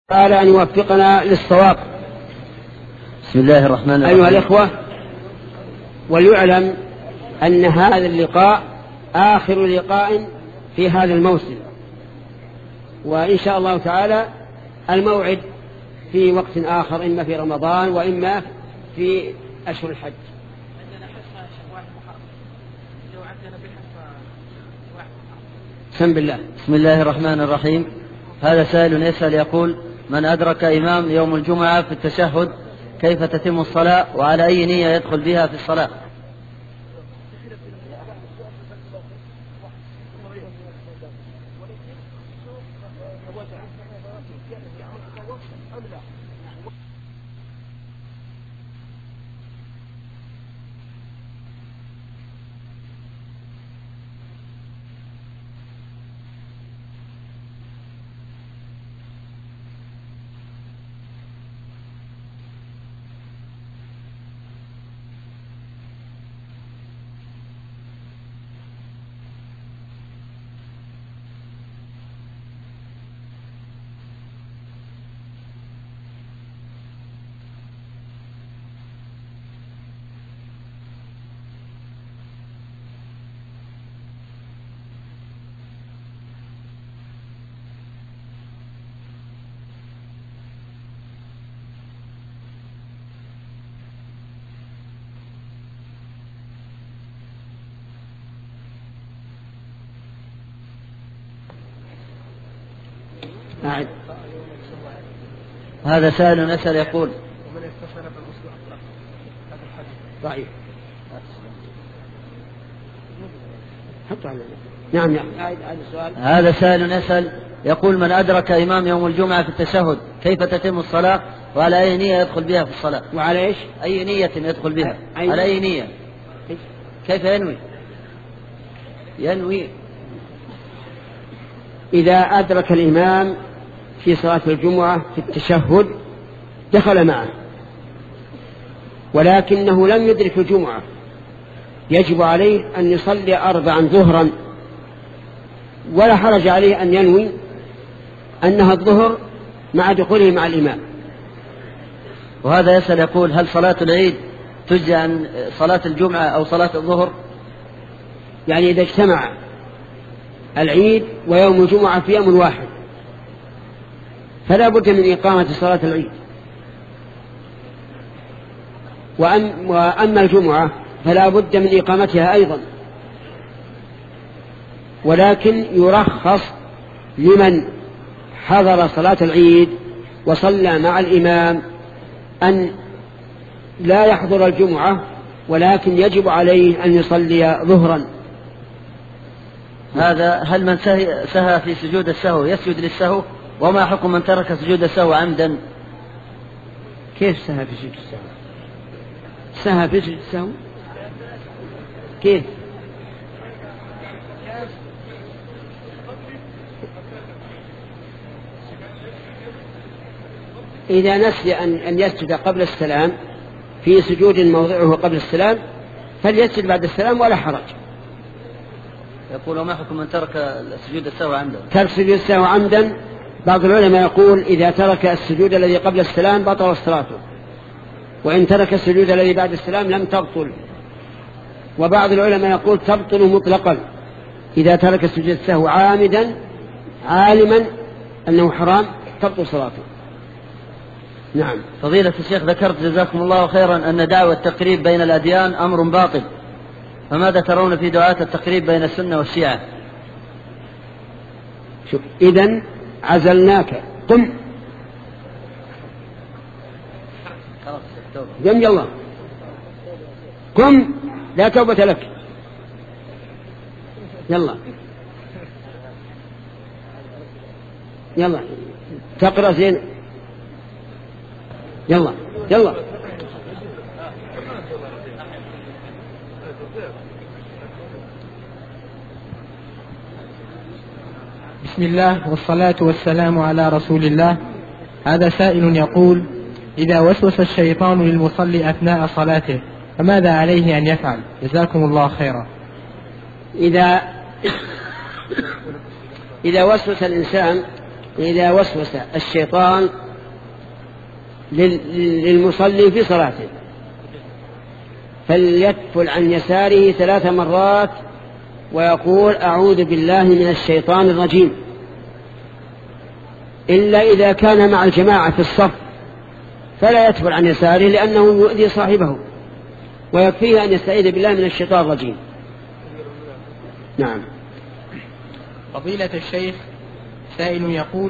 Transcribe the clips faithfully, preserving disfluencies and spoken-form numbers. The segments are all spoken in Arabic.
تعالى أن يوفقنا للصواب. بسم الله الرحمن الرحيم. أيها الإخوة، وليعلم أن هذا اللقاء آخر لقاء في هذا الموسم، وإن شاء الله تعالى الموعد في وقت آخر، إما في رمضان وإما في أشهر الحج. بسم الله. بسم الله الرحمن الرحيم. هذا سائل يسأل يقول: من أدرك إمام يوم الجمعة في التشهد كيف تتم الصلاة وعلى أي نية يدخل بها في الصلاة؟ أعد. هذا سائل يسأل يقول: ضعيف. نعم نعم. هذا سائل يسأل يقول: من أدرك إمام يوم الجمعة في التشهد كيف تتم الصلاة وعلى أي نية يدخل بها في الصلاة؟ وعلى إيش؟ أي نية يدخل بها؟ أي على أي نية؟ كيف ينوي؟ ينوي إذا أدرك الإمام في صلاة الجمعة في التشهد دخل معه، ولكنه لم يدرك الجمعة، يجب عليه أن يصلي أربعا ظهرا، ولا حرج عليه أن ينوي أنها الظهر مع دخوله مع الإمام. وهذا يسأل يقول: هل صلاة العيد تجزي عن صلاة الجمعة أو صلاة الظهر؟ يعني إذا اجتمع العيد ويوم الجمعة في يوم واحد فلا بد من إقامة صلاة العيد، وأما الجمعة فلا بد من إقامتها أيضا، ولكن يرخص لمن حضر صلاة العيد وصلى مع الإمام أن لا يحضر الجمعة، ولكن يجب عليه أن يصلي ظهرا. هذا هل من سهى في سجود السهو يسجد للسهو؟ وما حكم من ترك سجود السهو عمدا؟ كيف سهى في سجود السهو؟ سهى في سجود السهو كيف؟ إذا نسي أن أن يسجد قبل السلام في سجود موضعه قبل السلام فليسجد بعد السلام ولا حرج. يقول: وما حكم من ترك سجود السهو عمدا؟ ترك سجود السهو عمدا، بعض العلماء يقول إذا ترك السجود الذي قبل السلام بطل صلاته، وإن ترك السجود الذي بعد السلام لم تبطل. وبعض العلماء يقول تبطل مطلقا إذا ترك سجود السهو عامدا عالما أنه حرام تبطل صلاته. نعم. فضيلة الشيخ، ذكرت جزاكم الله خيرا أن دعوة التقريب بين الأديان أمر باطل، فماذا ترون في دعاة التقريب بين السنة والشيعة؟ شوف، إذن عزلناك، قم قم يلا قم، لا توبة لك، يلا يلا تقرأ زين، يلا يلا. بسم الله والصلاة والسلام على رسول الله. هذا سائل يقول: إذا وسوس الشيطان للمصلي أثناء صلاته فماذا عليه أن يفعل؟ جزاكم الله خيرا. إذا إذا وسوس الإنسان إذا وسوس الشيطان للمصلي في صلاته فليتفل عن يساره ثلاث مرات ويقول أعوذ بالله من الشيطان الرجيم، إلا إذا كان مع الجماعة في الصف فلا يتفل عن يساره لأنه يؤذي صاحبه، ويكفيه أن يستعيذ بالله من الشيطان الرجيم. نعم. فضيلة الشيخ، سائل يقول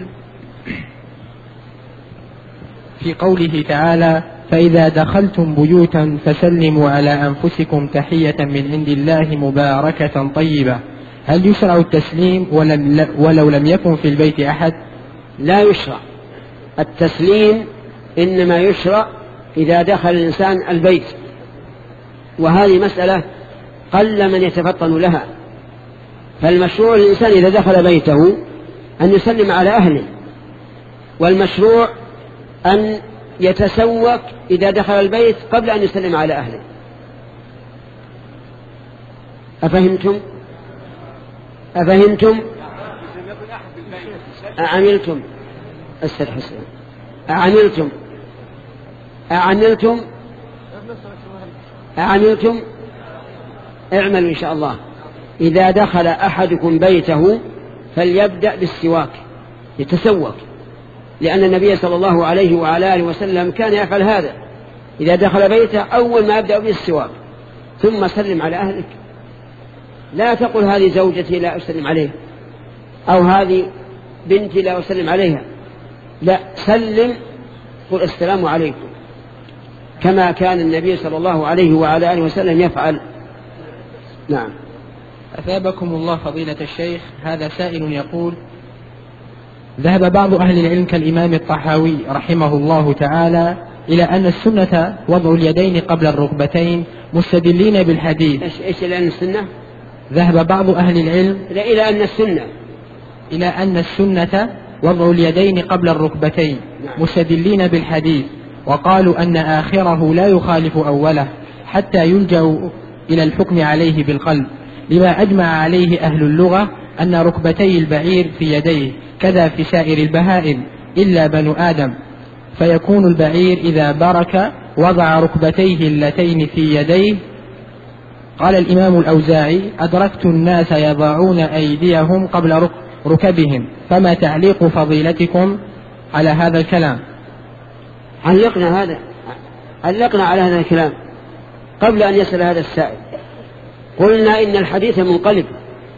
في قوله تعالى فإذا دخلتم بيوتا فسلموا على أنفسكم تحية من عند الله مباركة طيبة، هل يشرع التسليم ولو لم يكن في البيت أحد؟ لا يشرع التسليم، إنما يشرع إذا دخل الإنسان البيت، وهذه مسألة قل من يتفطن لها. فالمشروع للإنسان إذا دخل بيته أن يسلم على أهله، والمشروع أن يتسوق إذا دخل البيت قبل أن يسلم على أهله. أفهمتم؟ أفهمتم؟ أعملتم؟ أستاذ حسين، أعملتم؟ أعملتم؟ أعملتم؟ اعملوا إن شاء الله. إذا دخل أحدكم بيته فليبدأ بالسواك يتسوق، لأن النبي صلى الله عليه وعلى آله وسلم كان يفعل هذا، إذا دخل بيته أول ما يبدأ بالسواك ثم سلم على أهلك. لا تقل هذه زوجتي لا أسلم عليها، أو هذه بنتي لا أسلم عليها، لا، سلم، قل السلام عليكم، كما كان النبي صلى الله عليه وعلى آله وسلم يفعل. نعم. أثابكم الله فضيلة الشيخ، هذا سائل يقول ذهب بعض أهل العلم كالإمام الطحاوي رحمه الله تعالى إلى أن السنة وضع اليدين قبل الركبتين مستدلين بالحديث. إيش إيش لأن السنة؟ ذهب بعض أهل العلم إلى أن السنة إلى أن السنة وضع اليدين قبل الركبتين مستدلين بالحديث، وقالوا أن آخره لا يخالف أوله حتى يلجأ إلى الحكم عليه بالقلب، لما أجمع عليه أهل اللغة أن ركبتي البعير في يديه كذا في سائر البهائم إلا بنو آدم، فيكون البعير إذا برك وضع ركبتيه اللتين في يديه. قال الإمام الأوزاعي أدركت الناس يضعون أيديهم قبل ركبهم، فما تعليق فضيلتكم على هذا الكلام؟ علقنا هذا علقنا على هذا الكلام قبل أن يسأل هذا السائل. قلنا إن الحديث منقلب،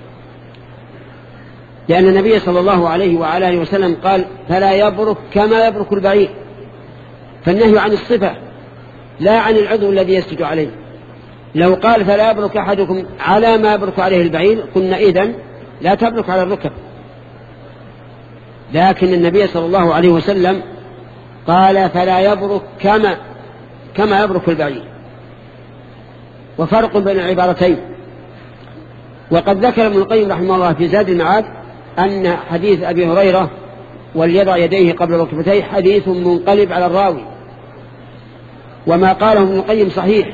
لأن النبي صلى الله عليه وعلى آله وسلم قال فلا يبرك كما يبرك البعير، فالنهي عن الصفة لا عن العضو الذي يسجد عليه. لو قال فلا يبرك أحدكم على ما يبرك عليه البعير قلنا إذن لا تبرك على الركب، لكن النبي صلى الله عليه وسلم قال فلا يبرك كما كما يبرك البعير، وفرق بين العبارتين. وقد ذكر ابن القيم رحمه الله في زاد المعاد أن حديث أبي هريرة وليضع يديه قبل ركبتيه حديث منقلب على الراوي، وما قاله ابن القيم صحيح.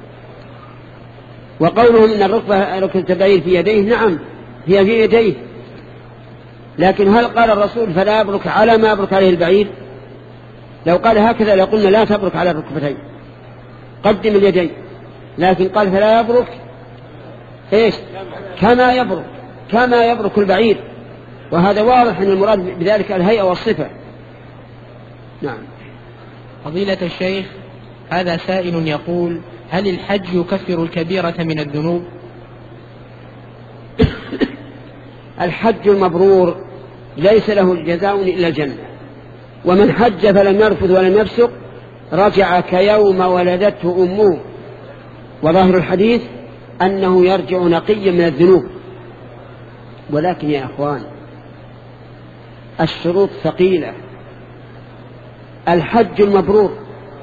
وقولهم أن الركبة ركبة البعير في يديه، نعم هي في يديه، لكن هل قال الرسول فلا يبرك على ما يبرك عليه البعير؟ لو قال هكذا لقلنا لا تبرك على الركبتين، قدم اليدين، لكن قال فلا يبرك إيش كما يبرك كما يبرك البعير، وهذا واضح أن المراد بذلك الهيئة والصفة. نعم. فضيلة الشيخ، هذا سائل يقول هل الحج يكفر الكبيرة من الذنوب؟ الحج المبرور ليس له جزاء إلا الجنة، ومن حج فلم يرفث ولم يفسق رجع كيوم ولدته أمه، وظاهر الحديث أنه يرجع نقيا من الذنوب. ولكن يا أخوان الشروط ثقيلة. الحج المبرور،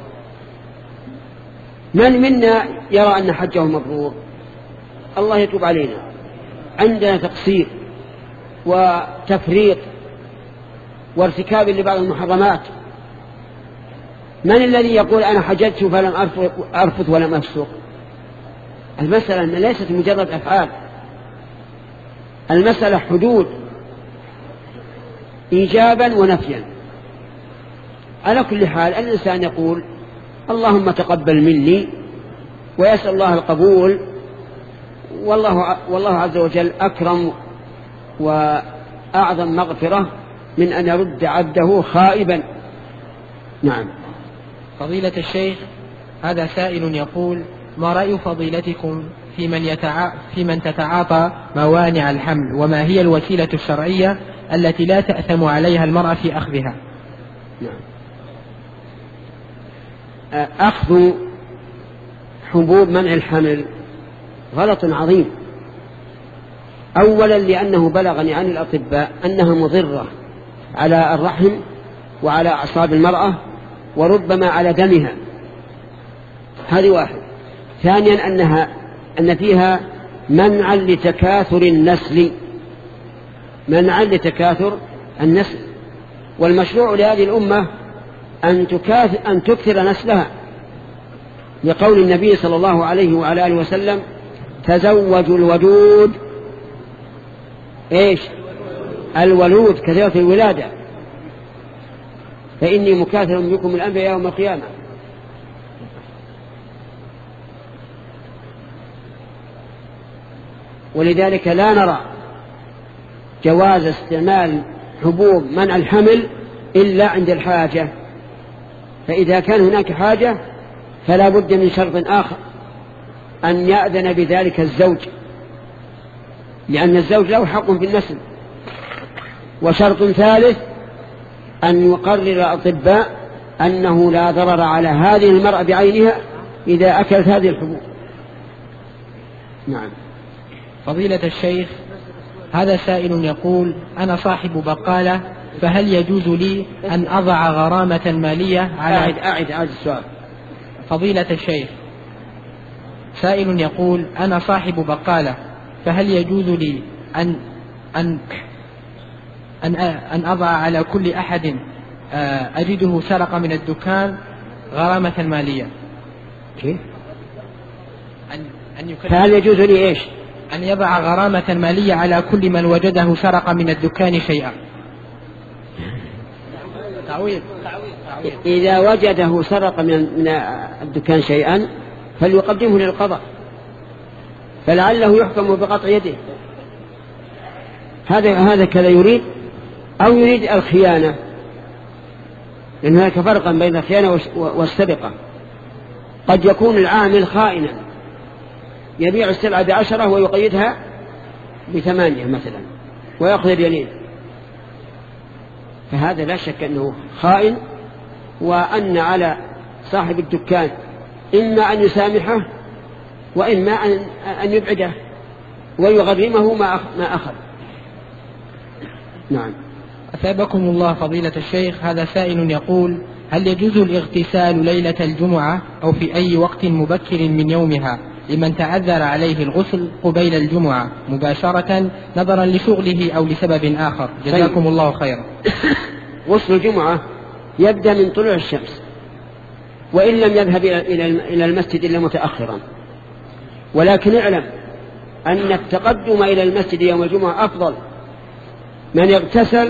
من منا يرى أن حجه مبرور؟ الله يتوب علينا، عندنا تقصير وتفريط وارتكاب لبعض المحرمات. من الذي يقول أنا حججت فلم أرفث ولم أفسق؟ المسألة ليست مجرد أفعال، المسألة حدود. إيجابا ونفيا. على كل حال الإنسان يقول اللهم تقبل مني ويسأل الله القبول، والله, والله عز وجل أكرم وأعظم مغفرة من أن يرد عبده خائبا. نعم. فضيلة الشيخ، هذا سائل يقول: ما رأي فضيلتكم في من, يتع... في من تتعاطى موانع الحمل، وما هي الوسيلة الشرعية التي لا تأثم عليها المرأة في أخذها؟ نعم. أخذ حبوب منع الحمل غلط عظيم. أولا لأنه بلغني عن الأطباء أنها مضرة على الرحم وعلى أعصاب المرأة وربما على دمها، هذه واحد. ثانيا أنها أن فيها منعا لتكاثر النسل، منعا لتكاثر النسل، والمشروع لهذه الأمة أن, أن تكثر نسلها، لقول النبي صلى الله عليه وعلى آله وسلم: تزوجوا الودود إيش الولود كثيرة الولادة فإني مكاثر بكم الأنبياء يوم القيامة. ولذلك لا نرى جواز استعمال حبوب منع الحمل إلا عند الحاجة، فإذا كان هناك حاجة فلا بد من شرط آخر، أن يأذن بذلك الزوج، لأن الزوج له حق في النسل. وشرط ثالث أن يقرر الأطباء أنه لا ضرر على هذه المرأة بعينها إذا أكلت هذه الحبوب. نعم. فضيلة الشيخ، هذا سائل يقول: أنا صاحب بقالة، فهل يجوز لي أن أضع غرامة مالية على أعد أعد أعد السؤال. فضيلة الشيخ، سائل يقول: أنا صاحب بقالة، فهل يجوز لي أن أن أن أن أضع على كل أحد أجده سرق من الدكان غرامة مالية؟ كيف؟ أن أن فهل يجوز لي إيش؟ أن يضع غرامة مالية على كل من وجده سرق من الدكان شيئا. تعويض. إذا وجده سرق من الدكان شيئا فليقدمه للقضاء، فلعله يحكم بقطع يده. هذا هذا كذا يريد، أو يريد الخيانة، لأن هناك فرقا بين الخيانة والسرقة. قد يكون العامل خائنا يبيع السلعة بعشرة ويقيدها بثمانية مثلا ويأخذ اليمين، فهذا لا شك أنه خائن، وأن على صاحب الدكان إما أن يسامحه وإما أن يبعده ويغرمه ما أخذ. نعم. أثابكم الله فضيلة الشيخ، هذا سائل يقول: هل يجوز الاغتسال ليلة الجمعة أو في أي وقت مبكر من يومها لمن تعذر عليه الغسل قبيل الجمعة مباشرة نظرا لشغله أو لسبب آخر؟ جزاكم الله خيرا. غسل الجمعة يبدأ من طلوع الشمس، وإن لم يذهب إلى المسجد إلا متأخرا، ولكن اعلم أن التقدم إلى المسجد يوم الجمعة أفضل. من اغتسل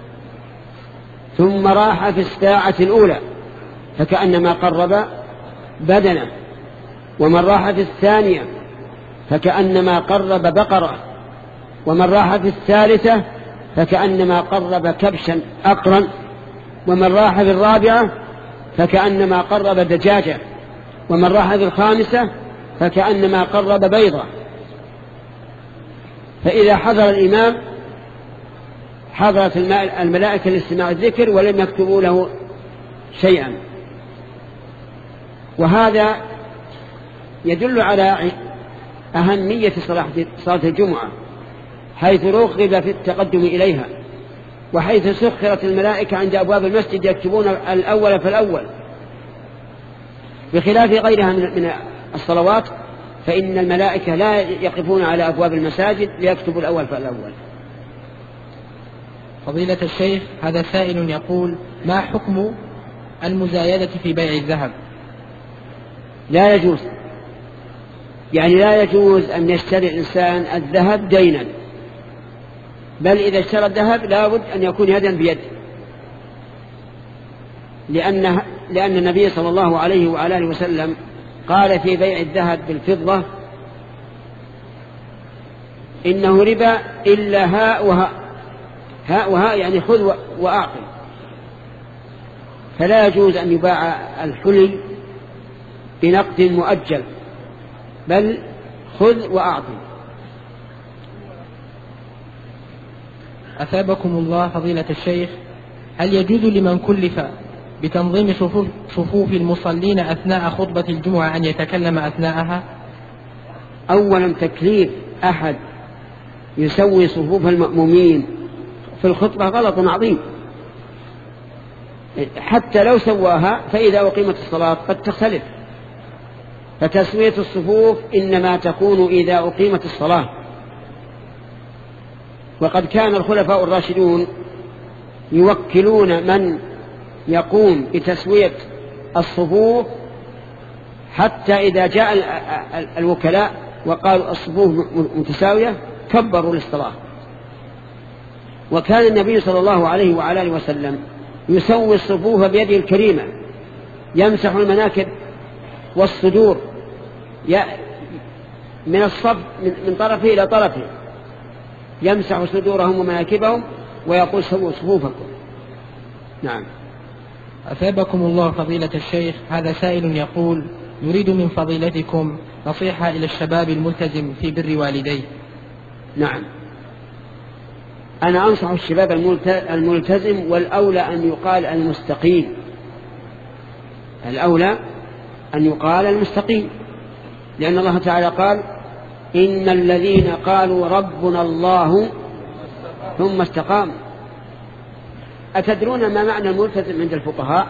ثم راح في الساعة الأولى فكأنما قرب بدنه، ومن راح في الثانية فكأنما قرب بقرة، ومن راح في الثالثة فكأنما قرب كبشا أقرا، ومن راح في الرابعة فكأنما قرب دجاجة، ومن راح في الخامسة فكأنما قرب بيضة. فإذا حضر الإمام حضرت الملائكة لاستماع الذكر ولم يكتبوا له شيئا. وهذا يدل على أهمية صلاة الجمعة، حيث رغب في التقدم إليها، وحيث سخرت الملائكة عند أبواب المسجد يكتبون الأول فالأول، بخلاف غيرها من الصلوات فإن الملائكة لا يقفون على أبواب المساجد ليكتبوا الأول فالأول. فضيلة الشيخ، هذا سائل يقول: ما حكم المزايدة في بيع الذهب؟ لا يجوز، يعني لا يجوز أن يشتري الإنسان الذهب دينا، بل إذا اشترى الذهب لا بد أن يكون يدا بيد، لأن, لأن النبي صلى الله عليه وعلى آله وسلم قال في بيع الذهب بالفضة إنه ربا إلا هاء وهاء، هاء وهاء يعني خذ وأعطي، فلا يجوز أن يباع الحلي بنقد مؤجل، بل خذ وأعطي. أثابكم الله فضيلة الشيخ، هل يجوز لمن كلف بتنظيم صفوف, صفوف المصلين أثناء خطبة الجمعة أن يتكلم أثناءها؟ أولا تكليف أحد يسوي صفوف المأمومين في الخطبة غلط عظيم، حتى لو سواها فإذا أقيمت الصلاة قد تختلف، فتسوية الصفوف إنما تكون إذا أقيمت الصلاة. وقد كان الخلفاء الراشدون يوكلون من يقوم بتسوية الصفوف حتى إذا جاء الوكلاء وقالوا الصفوف متساوية كبروا للصلاة. وكان النبي صلى الله عليه وعلى آله وسلم يسوي الصفوف بيده الكريمة، يمسح المناكب والصدور من الصف من طرفه إلى طرفه، يمسح صدورهم ومناكبهم ويقول سووا صفوفكم. نعم. أثابكم الله فضيلة الشيخ، هذا سائل يقول نريد من فضيلتكم نصيحة إلى الشباب الملتزم في بر والديه. نعم، أنا أنصح الشباب الملتزم، والأولى أن يقال المستقيم، الأولى أن يقال المستقيم، لأن الله تعالى قال إن الذين قالوا ربنا الله ثم استقاموا. أتدرون ما معنى الملتزم عند الفقهاء؟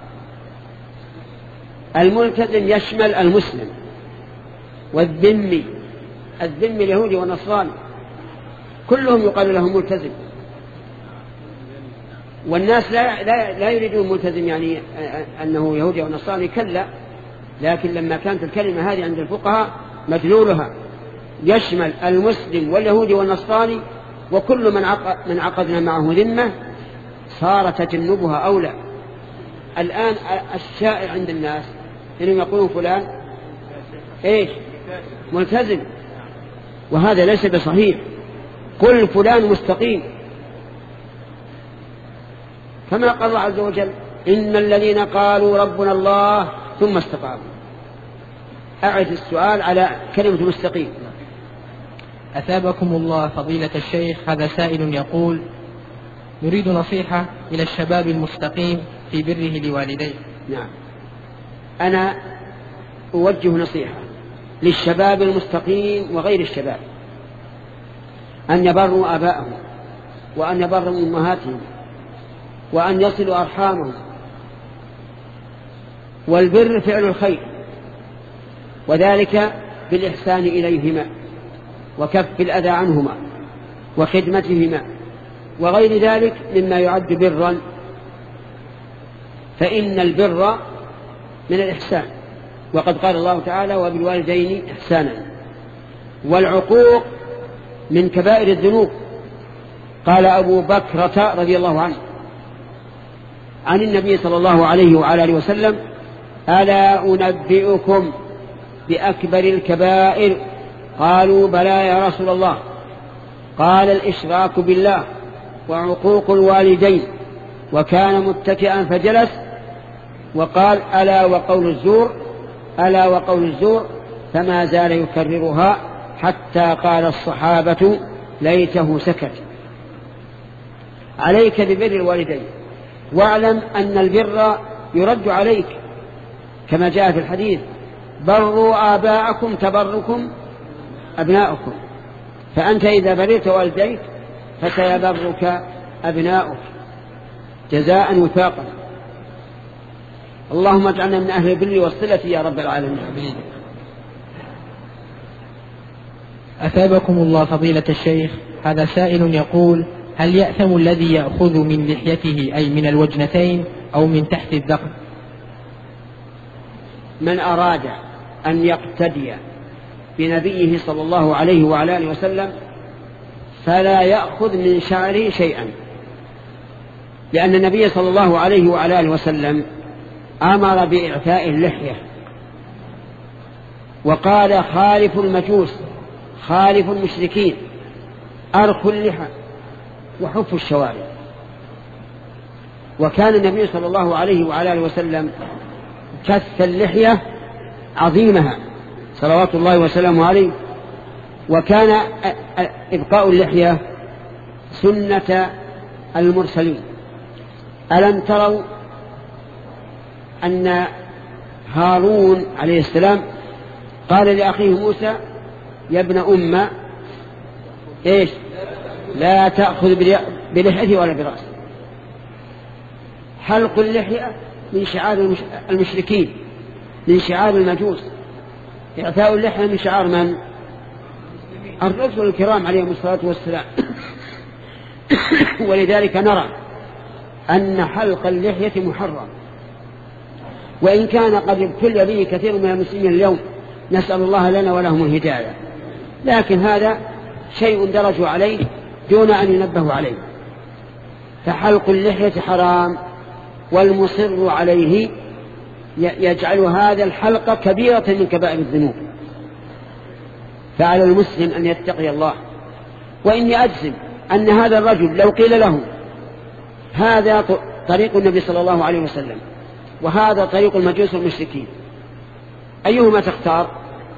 الملتزم يشمل المسلم والذمي، الذمي اليهودي والنصراني كلهم يقال لهم ملتزم. والناس لا, لا, لا يريدون ملتزم يعني أنه يهودي أو نصراني، كلا، لكن لما كانت الكلمة هذه عند الفقهاء مدلولها يشمل المسلم واليهودي والنصراني وكل من, عقد من عقدنا معه ذمة، صار تجنبها أولى. الآن الشائع عند الناس إنهم يقولون فلان إيش ملتزم، وهذا ليس بصحيح. قل فلان مستقيم، كما قال الله عز وجل إن الذين قالوا ربنا الله ثم استقاموا. أعد السؤال على كلمة مستقيم. أثابكم الله فضيلة الشيخ، هذا سائل يقول نريد نصيحة إلى الشباب المستقيم في بره لوالديه. نعم، أنا أوجه نصيحة للشباب المستقيم وغير الشباب أن يبروا آباءهم وأن يبروا أمهاتهم وأن يصلوا أرحامهم. والبر فعل الخير، وذلك بالإحسان إليهما وكف الأذى عنهما وخدمتهما وغير ذلك مما يعد برا، فإن البر من الإحسان، وقد قال الله تعالى وبالوالدين إحسانا. والعقوق من كبائر الذنوب، قال أبو بكرة رضي الله عنه عن النبي صلى الله عليه وعلى آله وسلم ألا أنبئكم بأكبر الكبائر؟ قالوا بلى يا رسول الله. قال الإشراك بالله وعقوق الوالدين، وكان متكئا فجلس وقال ألا وقول الزور، ألا وقول الزور، فما زال يكررها حتى قال الصحابة ليته سكت. عليك ببر الوالدين، واعلم أن البر يرد عليك كما جاء في الحديث بروا آباءكم تبركم أبناؤكم، فأنت إذا بررت والديك فسيبرك أبناؤك جزاء وفاقا. اللهم اجعلنا من أهل البر والصلة يا رب العالمين. أثابكم الله فضيلة الشيخ، هذا سائل يقول هل يأثم الذي يأخذ من لحيته أي من الوجنتين أو من تحت الذقن؟ من أراد أن يقتدي بنبيه صلى الله عليه وعلى آله وسلم فلا يأخذ من شعره شيئا، لأن النبي صلى الله عليه وعلى آله وسلم أمر بإعفاء اللحية، وقال خالف المجوس خالف المشركين أرخوا اللحى وحفوا الشوارب. وكان النبي صلى الله عليه وعلى آله وسلم كث اللحية عظيمها صلوات الله وسلامه عليه، وكان إبقاء اللحية سنة المرسلين. ألم تروا أن هارون عليه السلام قال لأخيه موسى يا ابن أم إيش لا تأخذ بلحيته ولا برأسه. حلق اللحية من شعار المشركين، من شعار المجوس. إعفاء اللحية من شعار من؟ الرسل الكرام عليهم الصلاة والسلام. ولذلك نرى أن حلق اللحية محرم، وإن كان قد ابتلي به كثير من المسلمين اليوم، نسأل الله لنا ولهم الهداية، لكن هذا شيء درجوا عليه دون أن ينبهوا عليه. فحلق اللحية حرام، والمصر عليه يجعل هذا الحلق كبيرة من كبائر الذنوب. فعلى المسلم أن يتقي الله. وإني أجزم أن هذا الرجل لو قيل له هذا طريق النبي صلى الله عليه وسلم وهذا طريق المجوس والمشركين، أيهما تختار؟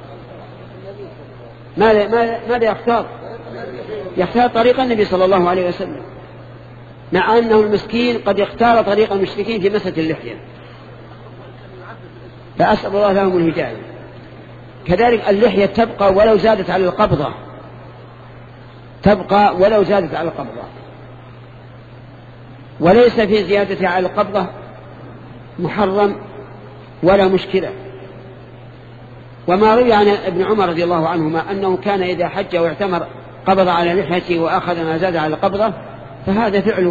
ماذا, ماذا يختار؟ يختار طريق النبي صلى الله عليه وسلم، مع أنه المسكين قد يختار طريق المشركين في مسألة اللحية. فأسأل الله لهم الهداية. كذلك اللحية تبقى ولو زادت على القبضة، تبقى ولو زادت على القبضة، وليس في زيادتها على القبضة محرم ولا مشكلة. وما روي عن ابن عمر رضي الله عنهما أنه كان إذا حج واعتمر قبض على لحيته وأخذ ما زاد على القبضة، فهذا فعله،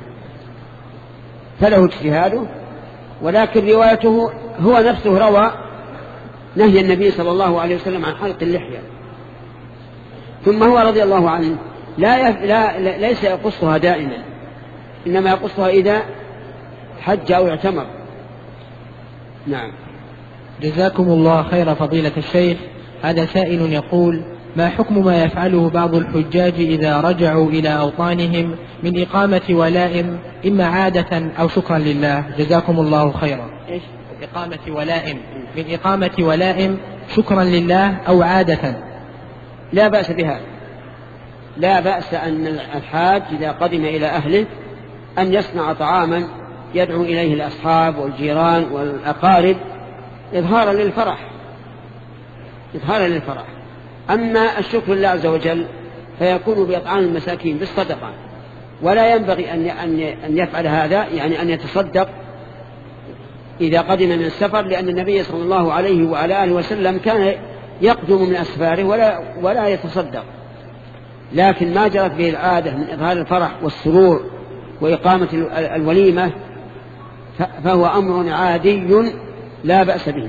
فله اجتهاده. ولكن روايته هو نفسه روى نهي النبي صلى الله عليه وسلم عن حلق اللحية. ثم هو رضي الله عنه لا, يف... لا... لا ليس يقصها دائما، إنما يقصها إذا حج أو اعتمر. نعم. جزاكم الله خير فضيلة الشيخ. هذا سائل يقول: ما حكم ما يفعله بعض الحجاج إذا رجعوا إلى أوطانهم من إقامة ولائم، إما عادة أو شكرا لله؟ جزاكم الله خيرا. إيش؟ إقامة ولائم، من إقامة ولائم شكرا لله أو عادة. لا بأس بها، لا بأس أن الحاج إذا قدم إلى أهله أن يصنع طعاما يدعو إليه الأصحاب والجيران والأقارب إظهارا للفرح، إظهارا للفرح. أما الشكر لله عز وجل فيكون بإطعام المساكين بالصدقة، ولا ينبغي أن يفعل هذا، يعني أن يتصدق إذا قدم من السفر، لأن النبي صلى الله عليه وعلى آله وسلم كان يقدم من أسفاره ولا, ولا يتصدق. لكن ما جرت به العادة من إظهار الفرح والسرور وإقامة الوليمة فهو أمر عادي لا بأس به.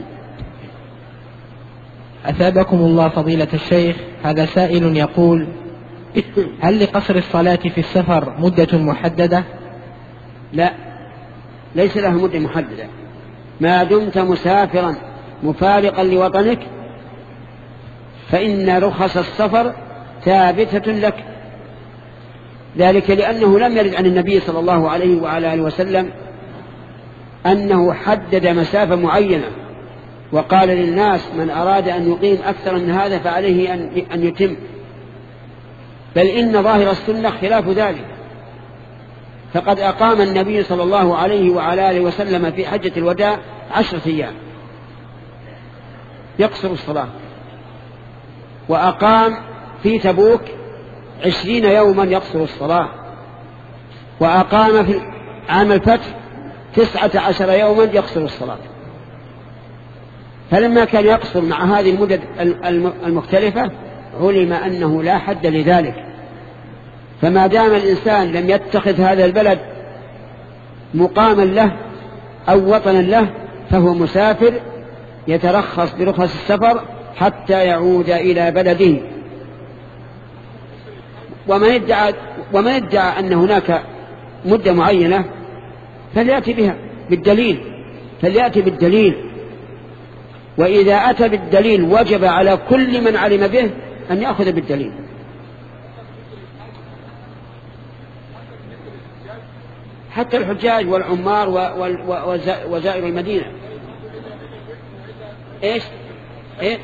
أثابكم الله فضيلة الشيخ. هذا سائل يقول: هل لقصر الصلاة في السفر مدة محددة؟ لا، ليس له مدة محددة. ما دمت مسافرا مفارقا لوطنك فإن رخص السفر ثابتة لك، ذلك لأنه لم يرد عن النبي صلى الله عليه وعلى آله وسلم أنه حدد مسافة معينة وقال للناس من أراد أن يقيم أكثر من هذا فعليه أن يتم، بل إن ظاهر السنة خلاف ذلك. فقد أقام النبي صلى الله عليه وعلى آله وسلم في حجة الوداع عشرة أيام يقصر الصلاة، وأقام في تبوك عشرين يوما يقصر الصلاة، وأقام في عام الفتح تسعة عشر يوما يقصر الصلاة. فلما كان يقصر مع هذه المدد المختلفة علم أنه لا حد لذلك. فما دام الإنسان لم يتخذ هذا البلد مقاما له أو وطنا له فهو مسافر يترخص برخص السفر حتى يعود إلى بلده. ومن ادعى, ومن ادعى أن هناك مدة معينة فليأتي بها بالدليل فليأتي بالدليل وإذا أتى بالدليل وجب على كل من علم به أن يأخذ بالدليل. حتى الحجاج والعمار وزائر المدينة. إيش إيه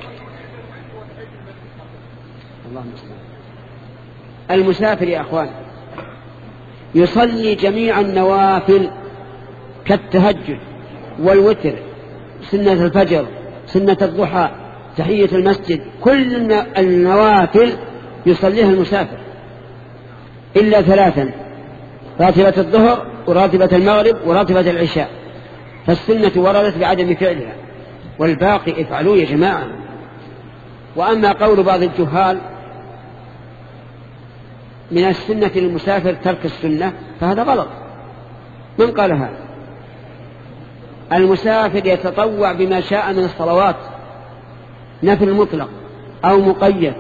اللهم صل. المسافر يا أخوان يصلي جميع النوافل كالتهجد والوتر، سنة الفجر، سنة الضحى، تحية المسجد، كل النوافل يصليها المسافر إلا ثلاثا: راتبة الظهر وراتبة المغرب وراتبة العشاء، فالسنة وردت بعدم فعلها، والباقي افعلوا يا جماعة. وأما قول بعض الجهال من السنة للمسافر ترك السنة فهذا غلط. من قال هذا؟ المسافر يتطوع بما شاء من الصلوات، نفل مطلق أو مقيد،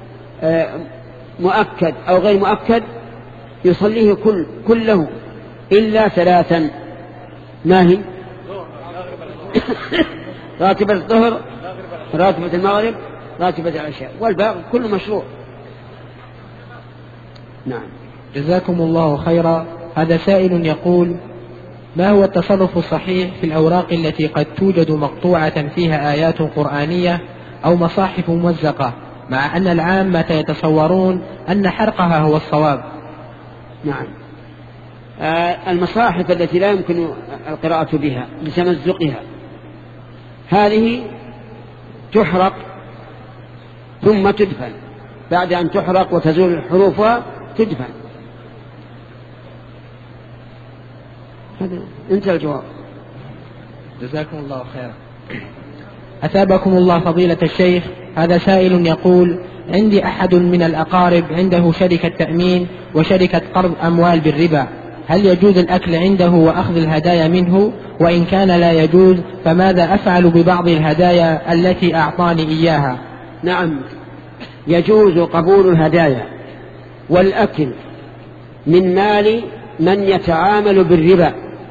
مؤكد أو غير مؤكد، يصليه كل كله إلا ثلاثا. ما هي؟ راتبة الظهر، راتبة المغرب، راتبة العشاء، والباقي كله مشروع. نعم. جزاكم الله خيرا. هذا سائل يقول: ما هو التصرف الصحيح في الأوراق التي قد توجد مقطوعة فيها آيات قرآنية أو مصاحف ممزقة، مع أن العامة يتصورون أن حرقها هو الصواب؟ نعم. آه المصاحف التي لا يمكن القراءة بها لتمزقها هذه تحرق ثم تدفن، بعد أن تحرق وتزول حروفها تدفن. هذا انتهى الجواب. جزاكم الله خيرا. أثابكم الله فضيلة الشيخ. هذا سائل يقول: عندي أحد من الأقارب عنده شركة تأمين وشركة قرض أموال بالربا، هل يجوز الأكل عنده وأخذ الهدايا منه؟ وإن كان لا يجوز فماذا أفعل ببعض الهدايا التي أعطاني إياها؟ نعم، يجوز قبول الهدايا والأكل من مال من يتعامل بالربا،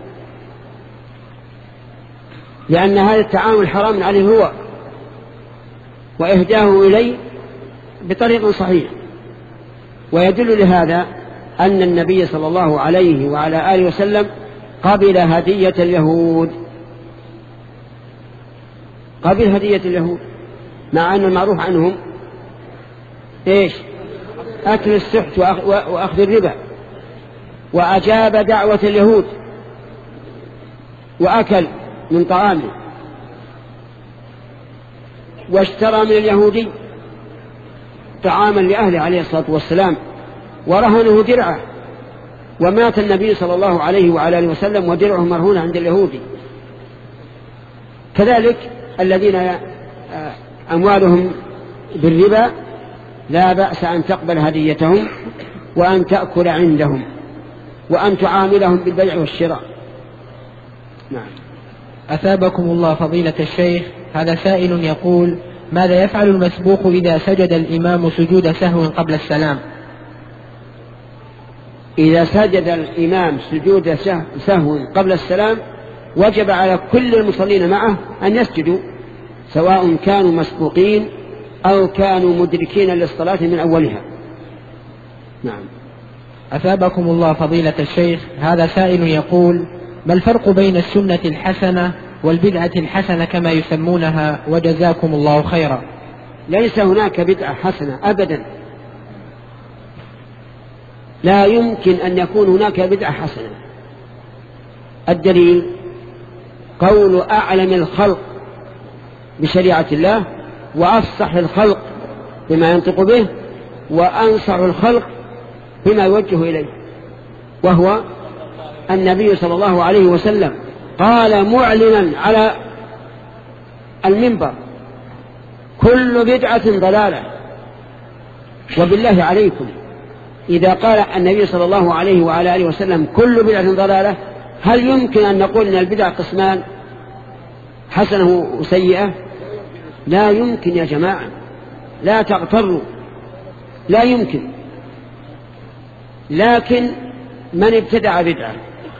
لأن هذا التعامل حرام عليه هو، وإهداه إليه بطريق صحيح. ويدل لهذا أن النبي صلى الله عليه وعلى آله وسلم قبل هدية اليهود قبل هدية اليهود مع أن المعروف عنهم إيش؟ أكل السحت وأخذ الربا، وأجاب دعوة اليهود وأكل من طعامه، واشترى من اليهودي طعاما لأهله عليه الصلاة والسلام ورهنه درعه، ومات النبي صلى الله عليه وعلى آله وسلم ودرعه مرهون عند اليهودي. كذلك الذين أموالهم بالربا لا بأس أن تقبل هديتهم وأن تأكل عندهم وأن تعاملهم بالبيع والشراء. نعم. أثابكم الله فضيلة الشيخ. هذا سائل يقول: ماذا يفعل المسبوق إذا سجد الإمام سجود سهو قبل السلام؟ إذا سجد الإمام سجود سهو قبل السلام وجب على كل المصلين معه أن يسجدوا، سواء كانوا مسبوقين أو كانوا مدركين للصلاة من أولها. نعم. أثابكم الله فضيلة الشيخ. هذا سائل يقول: ما الفرق بين السنة الحسنة والبدعة الحسنة كما يسمونها؟ وجزاكم الله خيرا. ليس هناك بدعة حسنة أبدا، لا يمكن أن يكون هناك بدعة حسنة. الدليل قول أعلم الخلق بشريعة الله وأفصح الخلق بما ينطق به وأنصح الخلق بما يوجه إليه، وهو النبي صلى الله عليه وسلم قال معلنا على المنبر: كل بدعة ضلالة. وبالله عليكم، إذا قال النبي صلى الله عليه وعلى آله وسلم كل بدعة ضلالة، هل يمكن أن نقول أن البدع قسمان، حسنة وسيئة؟ لا يمكن يا جماعة، لا تغتروا، لا يمكن. لكن من ابتدع بدعة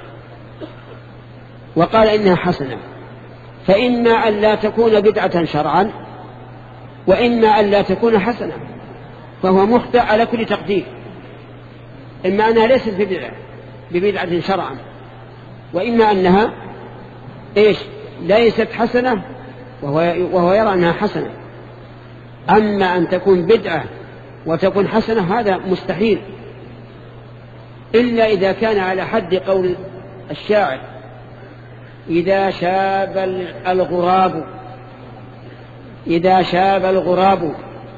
وقال إنها حسنة فإما أن لا تكون بدعة شرعا وإما أن لا تكون حسنة، فهو مخطئ على كل تقدير. إما أنها ليست ببدعة ببدعة شرعا، وإما أنها إيش ليست حسنة وهو, وهو يرى أنها حسنة. أما أن تكون بدعة وتكون حسنة هذا مستحيل، إلا إذا كان على حد قول الشاعر: إذا شاب الغراب إذا شاب الغراب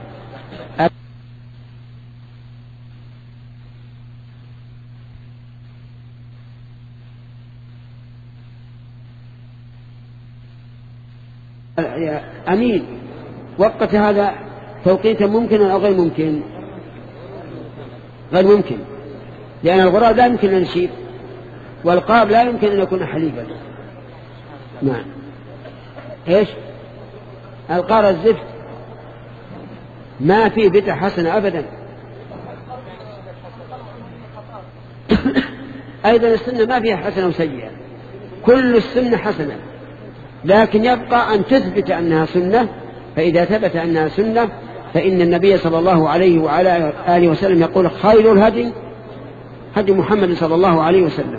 أمين. وقت هذا توقيتا ممكن أو غير ممكن؟ غير ممكن، لأن الغراب لا يمكن أن يشيب، والقاب لا يمكن أن يكون حليبا. نعم. إيش القار الزفت ما فيه بدعة حسنة أبدا. أيضا السنة ما فيها حسنة وسيئة، كل السنة حسنة، لكن يبقى أن تثبت أنها سنة. فإذا ثبت أنها سنة فإن النبي صلى الله عليه وعلى آله وسلم يقول: خير الهدي هدي محمد صلى الله عليه وسلم.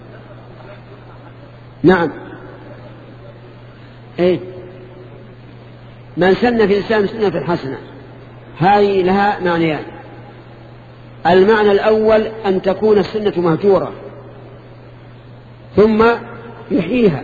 نعم. إيه؟ من سن في الإسلام سنة حسنة، هذه لها معنيان. المعنى الأول أن تكون السنة مهجورة ثم يحييها،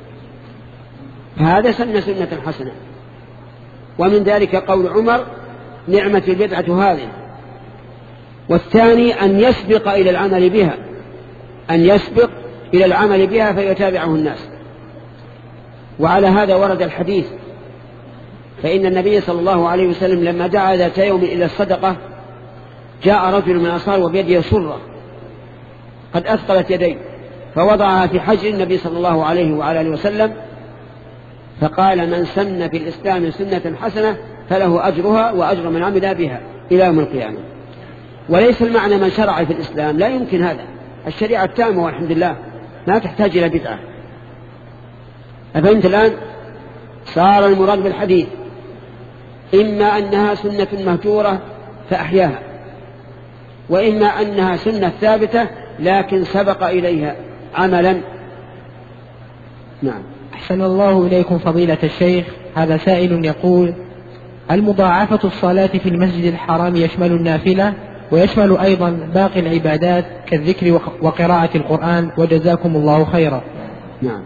هذا سن سنة حسنة. ومن ذلك قول عمر: نعمة البدعة هذه. والثاني أن يسبق إلى العمل بها، أن يسبق إلى العمل بها فيتابعه الناس. وعلى هذا ورد الحديث، فإن النبي صلى الله عليه وسلم لما دعا ذات يوم إلى الصدقة جاء رجل من الأنصار وبيده سرة قد أثقلت يديه، فوضعها في حجر النبي صلى الله عليه وعلى آله وسلم، فقال: من سن في الإسلام سنة حسنة فله أجرها وأجر من عمل بها إلى يوم القيامة. وليس المعنى من شرع في الإسلام، لا يمكن هذا. الشريعة التامة والحمد لله ما تحتاج إلى بدعة. أفهمت الآن؟ صار المراد بالحديث إما أنها سنة مهجورة فأحياها، وإما أنها سنة ثابتة لكن سبق إليها عملا. نعم. أحسن الله إليكم فضيلة الشيخ. هذا سائل يقول: المضاعفة الصلاة في المسجد الحرام يشمل النافلة ويشمل أيضا باقي العبادات كالذكر وقراءة القرآن؟ وجزاكم الله خيرا. نعم.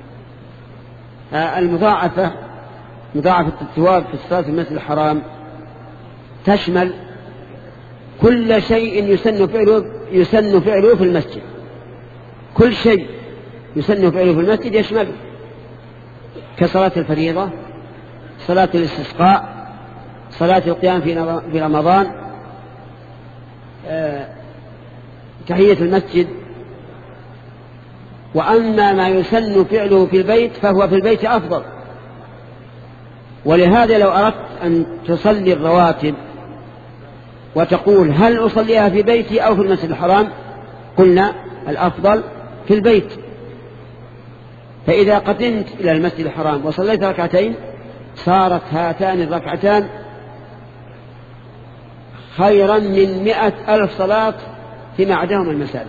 المضاعفة مضاعفة الثواب في الصلاة في المسجد الحرام تشمل كل شيء يسن فعله يسن فعله في المسجد. كل شيء يسن فعله في المسجد يشمله، كصلاة الفريضة، صلاة الاستسقاء، صلاة القيام في رمضان، أه، تحية المسجد. وأما ما يسن فعله في البيت فهو في البيت أفضل. ولهذا لو أردت أن تصلي الرواتب وتقول: هل أصليها في بيتي أو في المسجد الحرام؟ قلنا الأفضل في البيت. فإذا قدمت إلى المسجد الحرام وصليت ركعتين صارت هاتان الركعتان خيرا من مئة ألف صلاة فيما عداهم المساجد.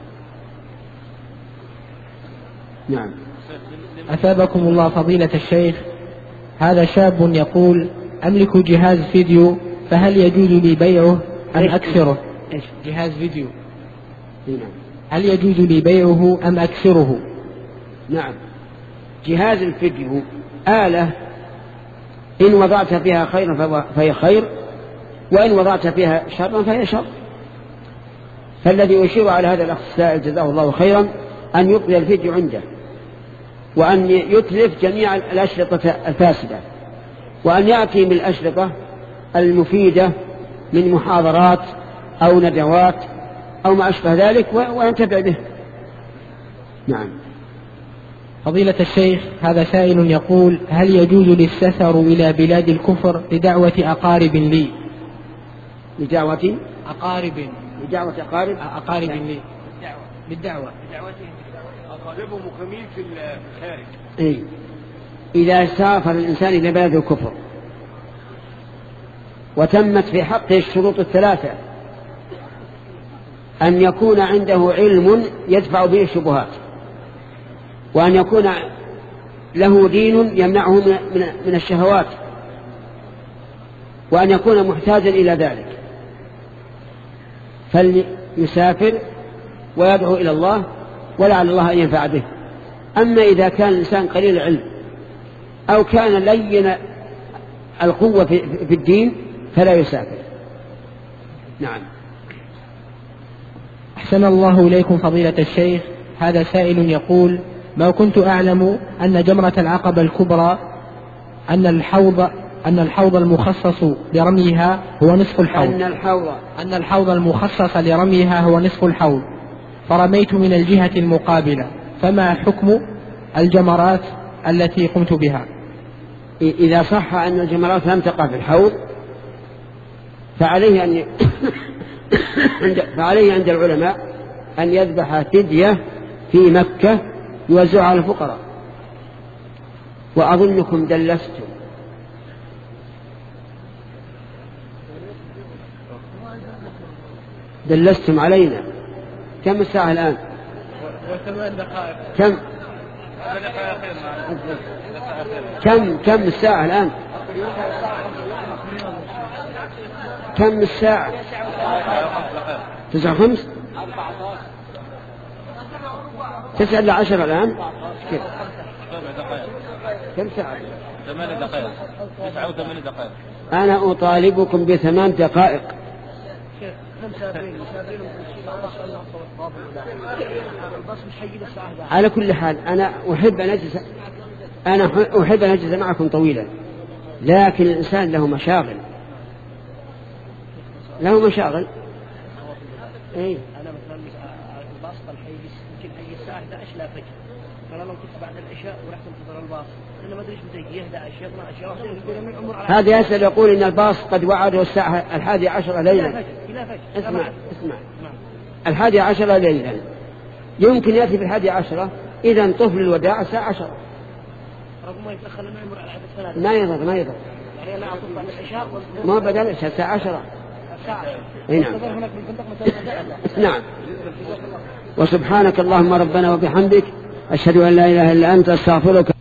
نعم. أثابكم الله فضيلة الشيخ. هذا شاب يقول: أملك جهاز فيديو، فهل يجوز لي بيعه أم أكسره؟ إيش؟ جهاز فيديو. نعم. هل يجوز لي بيعه أم أكسره؟ نعم. جهاز الفيديو آلة إن وضعت فيها خيرا فهي خير، وإن وضعت فيها شرا فهي شر. فالذي يشير على هذا الأخ السائل جزاه الله خيرا أن يبقي الفيديو عنده، وأن يتلف جميع الأشرطة الفاسدة، وأن يأتي بالأشرطة المفيدة من محاضرات أو ندوات أو ما أشبه ذلك وينتفع به. نعم. فضيلة الشيخ، هذا سائل يقول: هل يجوز لي السفر إلى بلاد الكفر لدعوة أقارب لي؟ لدعوة أقارب بدعوة أقارب أقارب لي بالدعوة أقاربهم مقيمين في الخارج. إيه؟ إذا سافر الإنسان إلى بلد الكفر وتمت في حقه الشروط الثلاثة: أن يكون عنده علم يدفع به الشبهات، وأن يكون له دين يمنعه من الشهوات، وأن يكون محتاجا إلى ذلك، فليسافر ويدعو إلى الله ولعل الله أن ينفع به. أما إذا كان الإنسان قليل العلم أو كان لين القوة في الدين فلا يسافر. نعم. أحسن الله إليكم فضيلة الشيخ. هذا سائل يقول: ما كنت أعلم أن جمرة العقبة الكبرى أن الحوض أن الحوض المخصص لرميها هو نصف الحوض أن الحوض أن الحوض المخصص لرميها هو نصف الحوض، فرميت من الجهة المقابلة، فما حكم الجمرات التي قمت بها؟ إذا صح أن الجمرات لم تقع في الحوض فعليه أن فعليه عند العلماء أن يذبح فدية في مكة يوزعها على الفقراء. وأظنكم دلستم دلستم علينا. كم الساعة الآن؟ كم كم كم الساعة الآن؟ كم الساعة؟ تسعة خمس تسعة إلى عشر الآن. كيف؟ كم ساعة؟ ثمان دقائق. تسعة وثمان دقائق. أنا أطالبكم بثمان دقائق. على كل حال أنا أحب أن أجلس أنا أحب أن أجلس معكم طويلا، لكن الإنسان له مشاغل له مشاغل. إيه؟ أنا مثلا الباص الحيجي يمكن أي الساعة إحدى عشر لا فجر، فأنا لو كنت بعد العشاء ورحت انتظر الباص أنا ما أدري إيش بتجي إحدى عشر اثنا عشر يقول من العمر. هذا يسأل يقول إن الباص قد وعده الساعة الحادية عشر ليلا. إلى فجر. اسمع اسمع الحادية عشر ليلا يمكن يأتي في الحادية عشرة، إذا طفل الوداع الساعة عشرة. رغم ما يتأخر لنا عمر على عدد ثلاثة. ما يضر ما يضر. يعني أنا أعطيك بعد العشاء. ما بدل العشاء الساعة عشرة. الساعة. نعم. نعم. وسبحانك اللهم ربنا وبحمدك أشهد أن لا إله إلا أنت أستغفرك.